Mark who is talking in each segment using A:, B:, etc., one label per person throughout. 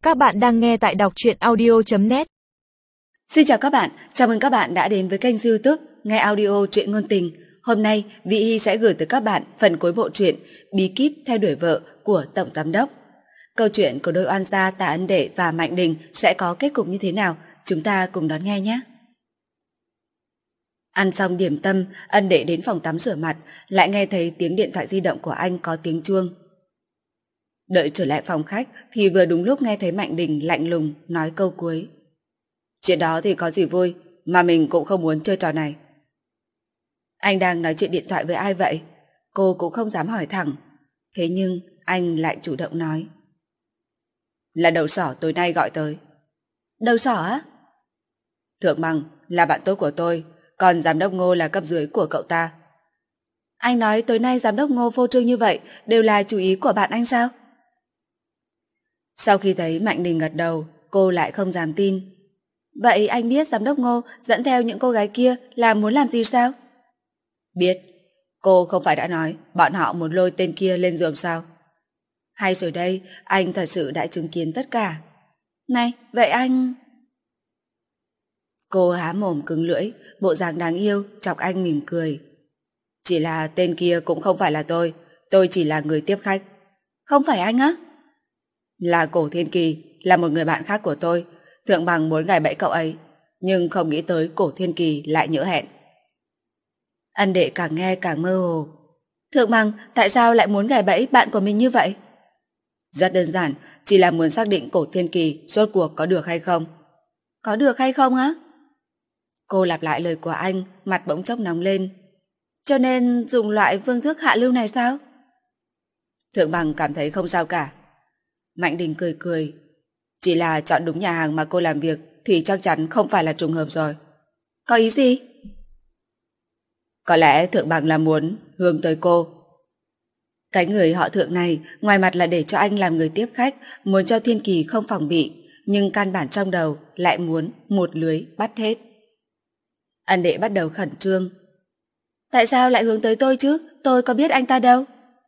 A: Các bạn đang nghe tại đọc truyện audio.net.
B: Xin chào các bạn, chào mừng các bạn đã đến với kênh YouTube Nghe Audio Truyện Ngôn Tình. Hôm nay, Vy Hy sẽ gửi tới các bạn phần cuối bộ truyện Bí kíp theo đuổi vợ của Tổng Giám Đốc. Câu chuyện của đôi oan gia Tạ Ân Đệ và Mạnh Đình sẽ có kết cục như thế nào? Chúng ta cùng đón nghe nhé! Ăn xong điểm tâm, Ân Đệ đến phòng tắm rửa mặt, lại nghe thấy tiếng điện thoại di động của anh có tiếng chuông. Đợi trở lại phòng khách thì vừa đúng lúc nghe thấy Mạnh Đình lạnh lùng nói câu cuối. Chuyện đó thì có gì vui, mà mình cũng không muốn chơi trò này. Anh đang nói chuyện điện thoại với ai vậy? Cô cũng không dám hỏi thẳng. Thế nhưng anh lại chủ động nói. Là đầu sỏ tối nay gọi tới. Đầu sỏ á? Thượng Bằng là bạn tốt của tôi, còn giám đốc Ngô là cấp dưới của cậu ta. Anh nói tối nay giám đốc Ngô vô trương như vậy đều là chủ ý của bạn anh sao? Sau khi thấy Mạnh Đình gật đầu, cô lại không dám tin. Vậy anh biết giám đốc Ngô dẫn theo những cô gái kia là muốn làm gì sao? Biết. Cô không phải đã nói bọn họ muốn lôi tên kia lên giường sao? Hay rồi đây, anh thật sự đã chứng kiến tất cả. Này, vậy anh... Cô há mồm cứng lưỡi, bộ dạng đáng yêu, chọc anh mỉm cười. Chỉ là tên kia cũng không phải là tôi chỉ là người tiếp khách. Không phải anh á? Là Cổ Thiên Kỳ, là một người bạn khác của tôi. Thượng Bằng muốn gài bẫy cậu ấy, nhưng không nghĩ tới Cổ Thiên Kỳ lại nhỡ hẹn. Ân Đệ càng nghe càng mơ hồ. Thượng Bằng tại sao lại muốn gài bẫy bạn của mình như vậy? Rất đơn giản, chỉ là muốn xác định Cổ Thiên Kỳ rốt cuộc có được hay không. Có được hay không á? Cô lặp lại lời của anh, mặt bỗng chốc nóng lên. Cho nên dùng loại phương thức hạ lưu này sao? Thượng Bằng cảm thấy không sao cả. Mạnh Đình cười cười. Chỉ là chọn đúng nhà hàng mà cô làm việc thì chắc chắn không phải là trùng hợp rồi. Có ý gì? Có lẽ Thượng Bằng là muốn hướng tới cô. Cái người họ Thượng này ngoài mặt là để cho anh làm người tiếp khách, muốn cho Thiên Kỳ không phòng bị, nhưng căn bản trong đầu lại muốn một lưới bắt hết. Ân Đệ bắt đầu khẩn trương. Tại sao lại hướng tới tôi chứ? Tôi có biết anh ta đâu.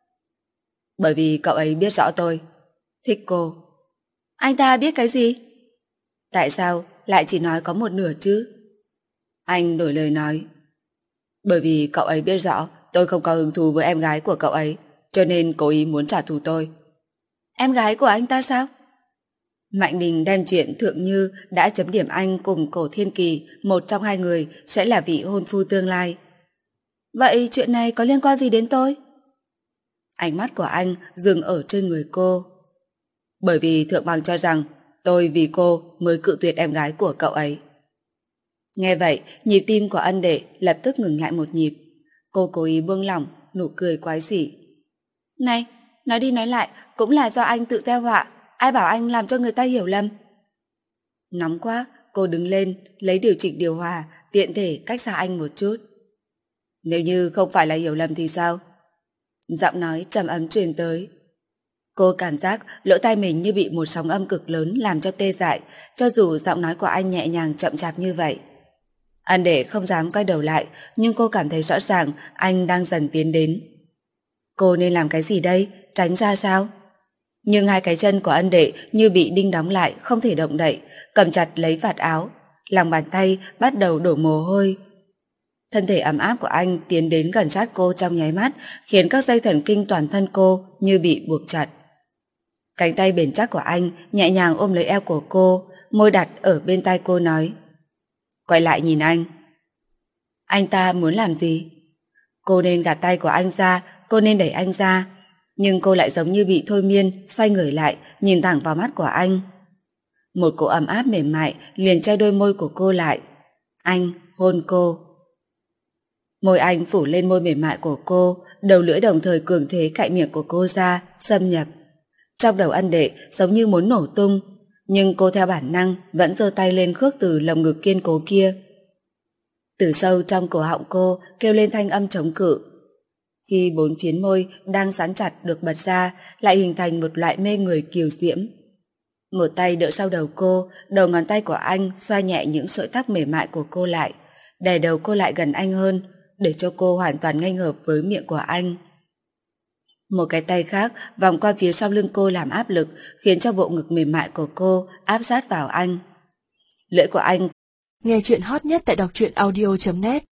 B: Bởi vì cậu ấy biết rõ tôi thích cô. Anh ta biết cái gì? Tại sao lại chỉ nói có một nửa chứ? Anh đổi lời nói. Bởi vì cậu ấy biết rõ tôi không có hứng thú với em gái của cậu ấy, cho nên cố ý muốn trả thù tôi. Em gái của anh ta sao? Mạnh Đình đem chuyện Thượng Như đã chấm điểm anh cùng Cổ Thiên Kỳ, một trong hai người sẽ là vị hôn phu tương lai. Vậy chuyện này có liên quan gì đến tôi? Ánh mắt của anh dừng ở trên người cô. Bởi vì Thượng Bằng cho rằng tôi vì cô mới cự tuyệt em gái của cậu ấy. Nghe vậy, nhịp tim của Ân Đệ lập tức ngừng lại một nhịp. Cô cố ý buông lỏng, nụ cười quái dị. Này, nói đi nói lại, cũng là do anh tự gieo họa. Ai bảo anh làm cho người ta hiểu lầm? Nóng quá, cô đứng lên, lấy điều chỉnh điều hòa, tiện thể cách xa anh một chút. Nếu như không phải là hiểu lầm thì sao? Giọng nói trầm ấm truyền tới. Cô cảm giác lỗ tai mình như bị một sóng âm cực lớn làm cho tê dại, cho dù giọng nói của anh nhẹ nhàng chậm chạp như vậy. Ân Đệ không dám quay đầu lại, nhưng cô cảm thấy rõ ràng anh đang dần tiến đến. Cô nên làm cái gì đây? Tránh ra sao? Nhưng hai cái chân của Ân Đệ như bị đinh đóng lại, không thể động đậy, cầm chặt lấy vạt áo, lòng bàn tay bắt đầu đổ mồ hôi. Thân thể ấm áp của anh tiến đến gần sát cô trong nháy mắt, khiến các dây thần kinh toàn thân cô như bị buộc chặt. Cánh tay bền chắc của anh nhẹ nhàng ôm lấy eo của cô, môi đặt ở bên tai cô nói. Quay lại nhìn anh. Anh ta muốn làm gì? Cô nên gạt tay của anh ra, cô nên đẩy anh ra. Nhưng cô lại giống như bị thôi miên, xoay người lại, nhìn thẳng vào mắt của anh. Một cỗ ấm áp mềm mại liền che đôi môi của cô lại. Anh hôn cô. Môi anh phủ lên môi mềm mại của cô, đầu lưỡi đồng thời cường thế cạy miệng của cô ra, xâm nhập. Trong đầu Ân Đệ giống như muốn nổ tung, nhưng cô theo bản năng vẫn giơ tay lên khước từ lồng ngực kiên cố kia. Từ sâu trong cổ họng cô kêu lên thanh âm chống cự. Khi bốn phiến môi đang dán chặt được bật ra, lại hình thành một loại mê người kiều diễm. Một tay đỡ sau đầu cô, đầu ngón tay của anh xoa nhẹ những sợi tóc mềm mại của cô lại, đè đầu cô lại gần anh hơn, để cho cô hoàn toàn nghênh hợp với miệng của anh. Một cái tay khác vòng qua phía sau lưng cô làm áp lực, khiến cho bộ ngực mềm mại của cô áp sát vào anh. Lưỡi của anh.
A: Nghe chuyện hot nhất tại đọc truyện audio.net